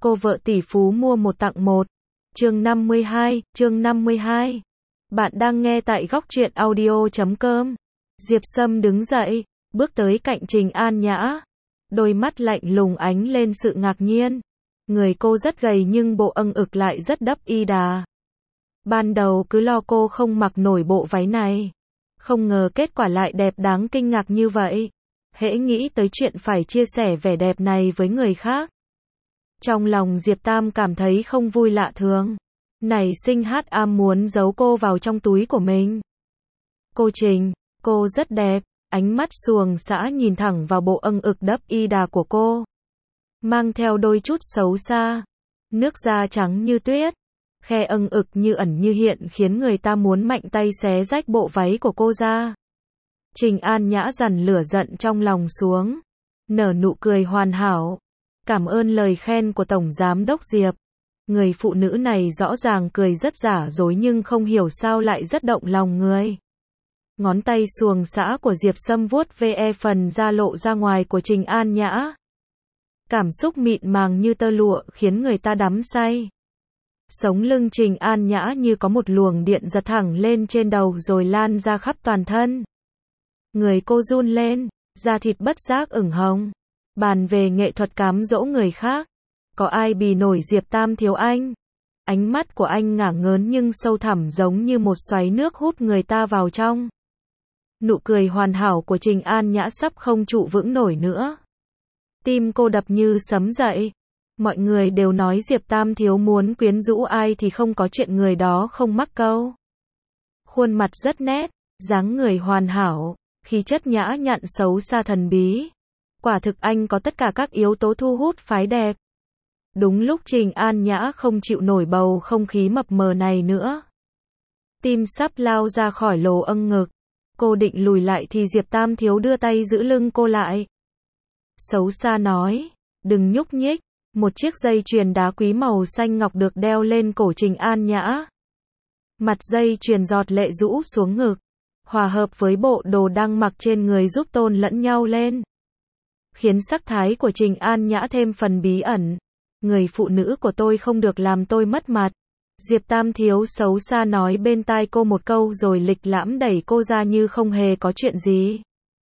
Cô vợ tỷ phú mua một tặng một. Chương 52. Bạn đang nghe tại góc truyện audio.com. Diệp Sâm đứng dậy, bước tới cạnh Trình An Nhã. Đôi mắt lạnh lùng ánh lên sự ngạc nhiên. Người cô rất gầy nhưng bộ âng ực lại rất đắp y đà. Ban đầu cứ lo cô không mặc nổi bộ váy này. Không ngờ kết quả lại đẹp đáng kinh ngạc như vậy. Hễ nghĩ tới chuyện phải chia sẻ vẻ đẹp này với người khác. Trong lòng Diệp Tam cảm thấy không vui lạ thường. Nảy sinh muốn giấu cô vào trong túi của mình. Cô Trình, cô rất đẹp. Ánh mắt xuồng xã nhìn thẳng vào bộ âng ực đắp y đà của cô. Mang theo đôi chút xấu xa. Nước da trắng như tuyết. Khe âng ực như ẩn như hiện khiến người ta muốn mạnh tay xé rách bộ váy của cô ra. Trình An Nhã dằn lửa giận trong lòng xuống. Nở nụ cười hoàn hảo. Cảm ơn lời khen của Tổng Giám đốc Diệp. Người phụ nữ này rõ ràng cười rất giả dối nhưng không hiểu sao lại rất động lòng người. Ngón tay xuồng xã của Diệp Sâm vuốt ve phần da lộ ra ngoài của Trình An Nhã. Cảm xúc mịn màng như tơ lụa khiến người ta đắm say. Sống lưng Trình An Nhã như có một luồng điện giật thẳng lên trên đầu rồi lan ra khắp toàn thân. Người cô run lên, da thịt bất giác ửng hồng. Bàn về nghệ thuật cám dỗ người khác. Có ai bì nổi Diệp Tam thiếu anh? Ánh mắt của anh ngả ngớn nhưng sâu thẳm giống như một xoáy nước hút người ta vào trong. Nụ cười hoàn hảo của Trình An Nhã sắp không trụ vững nổi nữa. Tim cô đập như sấm dậy. Mọi người đều nói Diệp Tam thiếu muốn quyến rũ ai thì không có chuyện người đó không mắc câu. Khuôn mặt rất nét, dáng người hoàn hảo, khí chất nhã nhặn xấu xa thần bí. Quả thực anh có tất cả các yếu tố thu hút phái đẹp. Đúng lúc Trình An Nhã không chịu nổi bầu không khí mập mờ này nữa. Tim sắp lao ra khỏi lỗ âng ngực. Cô định lùi lại thì Diệp Tam thiếu đưa tay giữ lưng cô lại. Xấu xa nói, đừng nhúc nhích. Một chiếc dây chuyền đá quý màu xanh ngọc được đeo lên cổ Trình An Nhã. Mặt dây chuyền giọt lệ rũ xuống ngực. Hòa hợp với bộ đồ đang mặc trên người giúp tôn lẫn nhau lên. Khiến sắc thái của Trình An Nhã thêm phần bí ẩn. Người phụ nữ của tôi không được làm tôi mất mặt. Diệp Tam thiếu xấu xa nói bên tai cô một câu rồi lịch lãm đẩy cô ra như không hề có chuyện gì.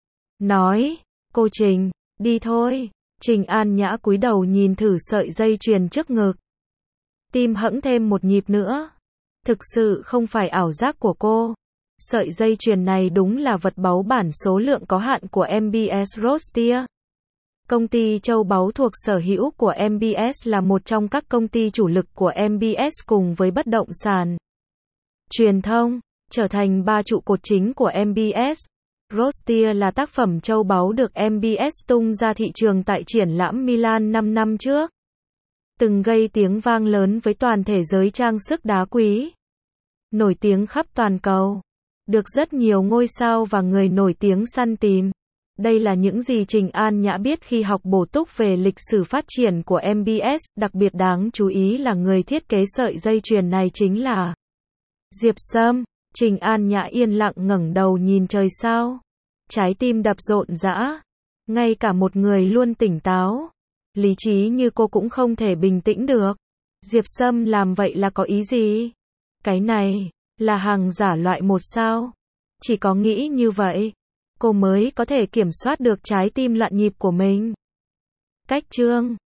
Nói, cô Trình, đi thôi. Trình An Nhã cúi đầu nhìn thử sợi dây chuyền trước ngực. Tim hẫng thêm một nhịp nữa. Thực sự không phải ảo giác của cô. Sợi dây chuyền này đúng là vật báu bản số lượng có hạn của MBS Rostia. Công ty châu báu thuộc sở hữu của MBS là một trong các công ty chủ lực của MBS cùng với bất động sản, truyền thông, trở thành ba trụ cột chính của MBS. Rostia là tác phẩm châu báu được MBS tung ra thị trường tại triển lãm Milan 5 năm trước. Từng gây tiếng vang lớn với toàn thế giới trang sức đá quý. Nổi tiếng khắp toàn cầu. Được rất nhiều ngôi sao và người nổi tiếng săn tìm. Đây là những gì Trình An Nhã biết khi học bổ túc về lịch sử phát triển của MBS, đặc biệt đáng chú ý là người thiết kế sợi dây chuyền này chính là Diệp Sâm. Trình An Nhã yên lặng ngẩng đầu nhìn trời sao. Trái tim đập rộn rã. Ngay cả một người luôn tỉnh táo, lý trí như cô cũng không thể bình tĩnh được. Diệp Sâm làm vậy là có ý gì? Cái này là hàng giả loại một sao? Chỉ có nghĩ như vậy, cô mới có thể kiểm soát được trái tim loạn nhịp của mình. Cách chương